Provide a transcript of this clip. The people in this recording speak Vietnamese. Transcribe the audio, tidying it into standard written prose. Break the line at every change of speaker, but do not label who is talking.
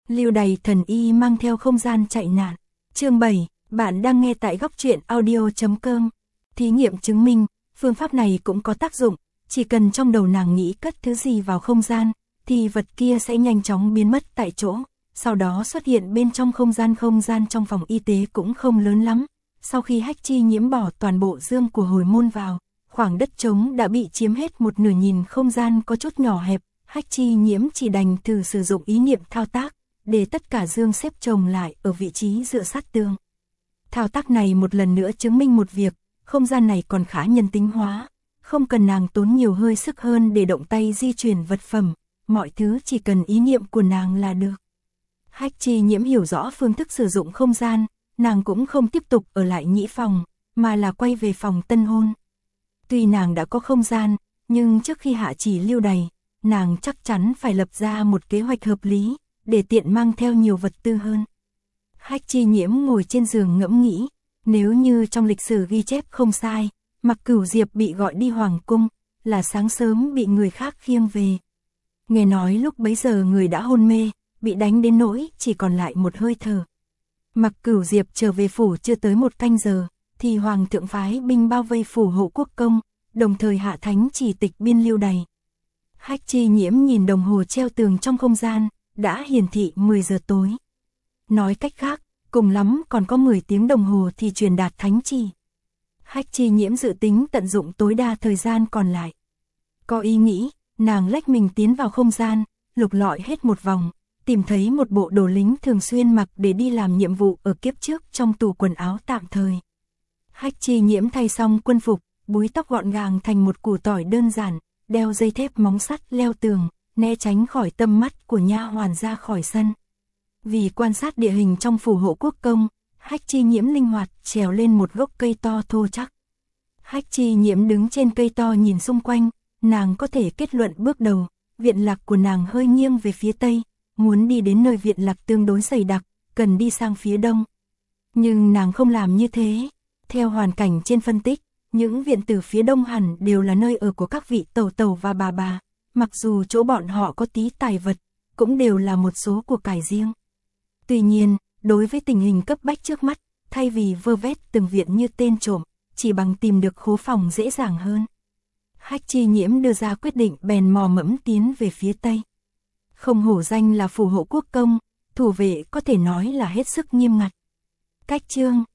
Lưu Đày thần y mang theo không gian chạy nạn. Chương 7, bạn đang nghe tại góc truyện audio.com. Thí nghiệm chứng minh, phương pháp này cũng có tác dụng, chỉ cần trong đầu nàng nghĩ cất thứ gì vào không gian, thì vật kia sẽ nhanh chóng biến mất tại chỗ, sau đó xuất hiện bên trong không gian trong phòng y tế cũng không lớn lắm. Sau khi Hách Chi Nhiễm bỏ toàn bộ dương của hồi môn vào, khoảng đất trống đã bị chiếm hết một nửa, nhìn không gian có chút nhỏ hẹp, Hách Chi Nhiễm chỉ đành thử sử dụng ý niệm thao tác, để tất cả dương xếp chồng lại ở vị trí dựa sát tường. Thao tác này một lần nữa chứng minh một việc, không gian này còn khá nhân tính hóa, không cần nàng tốn nhiều hơi sức hơn để động tay di chuyển vật phẩm, mọi thứ chỉ cần ý niệm của nàng là được. Hách Chi Nhiễm hiểu rõ phương thức sử dụng không gian, nàng cũng không tiếp tục ở lại nhĩ phòng, mà là quay về phòng tân hôn. Tuy nàng đã có không gian, nhưng trước khi hạ chỉ Lưu Đày, nàng chắc chắn phải lập ra một kế hoạch hợp lý, để tiện mang theo nhiều vật tư hơn. Hách Chi Nhiễm ngồi trên giường ngẫm nghĩ, nếu như trong lịch sử ghi chép không sai, Mặc Cửu Diệp bị gọi đi hoàng cung, là sáng sớm bị người khác khiêng về. Nghe nói lúc bấy giờ người đã hôn mê, bị đánh đến nỗi chỉ còn lại một hơi thở. Mặc Cửu Diệp trở về phủ chưa tới một canh giờ, thì hoàng thượng phái binh bao vây phủ Hộ Quốc công, đồng thời hạ thánh chỉ tịch biên Lưu Đày. Hách Chi Nhiễm nhìn đồng hồ treo tường trong không gian, đã hiển thị 10 giờ tối. Nói cách khác, cùng lắm còn có 10 tiếng đồng hồ thì truyền đạt thánh chỉ. Hách Chi Nhiễm dự tính tận dụng tối đa thời gian còn lại. Có ý nghĩ, nàng lách mình tiến vào không gian, lục lọi hết một vòng, tìm thấy một bộ đồ lính thường xuyên mặc để đi làm nhiệm vụ ở kiếp trước trong tủ quần áo tạm thời. Hách Chi Nhiễm thay xong quân phục, búi tóc gọn gàng thành một củ tỏi đơn giản, đeo dây thép móng sắt leo tường, né tránh khỏi tầm mắt của nha hoàn ra khỏi sân. Vì quan sát địa hình trong phủ Hộ Quốc công, Hách Chi Nhiễm linh hoạt trèo lên một gốc cây to thô chắc. Hách Chi Nhiễm đứng trên cây to nhìn xung quanh, nàng có thể kết luận bước đầu, viện lạc của nàng hơi nghiêng về phía tây, muốn đi đến nơi viện lạc tương đối dày đặc, cần đi sang phía đông. Nhưng nàng không làm như thế. Theo hoàn cảnh trên phân tích, những viện tử phía đông hẳn đều là nơi ở của các vị tẩu tẩu và bà, mặc dù chỗ bọn họ có tí tài vật, cũng đều là một số của cải riêng. Tuy nhiên, đối với tình hình cấp bách trước mắt, thay vì vơ vét từng viện như tên trộm, chỉ bằng tìm được khố phòng dễ dàng hơn. Hách Chi Nhiễm đưa ra quyết định bèn mò mẫm tiến về phía tây. Không hổ danh là phủ Hộ Quốc công, thủ vệ có thể nói là hết sức nghiêm ngặt. Cách chương